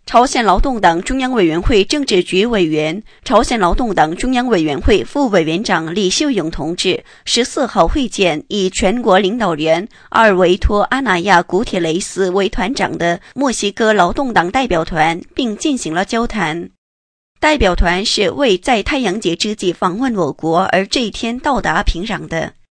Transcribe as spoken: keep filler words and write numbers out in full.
朝鲜劳动党中央委员会政治局委员、朝鲜劳动党中央委员会副委员长李秀勇同志十四号会见以全国领导人阿尔维托·阿纳亚·古铁雷斯为团长的墨西哥劳动党代表团，并进行了交谈。代表团是为在太阳节之际访问我国而这一天到达平壤的。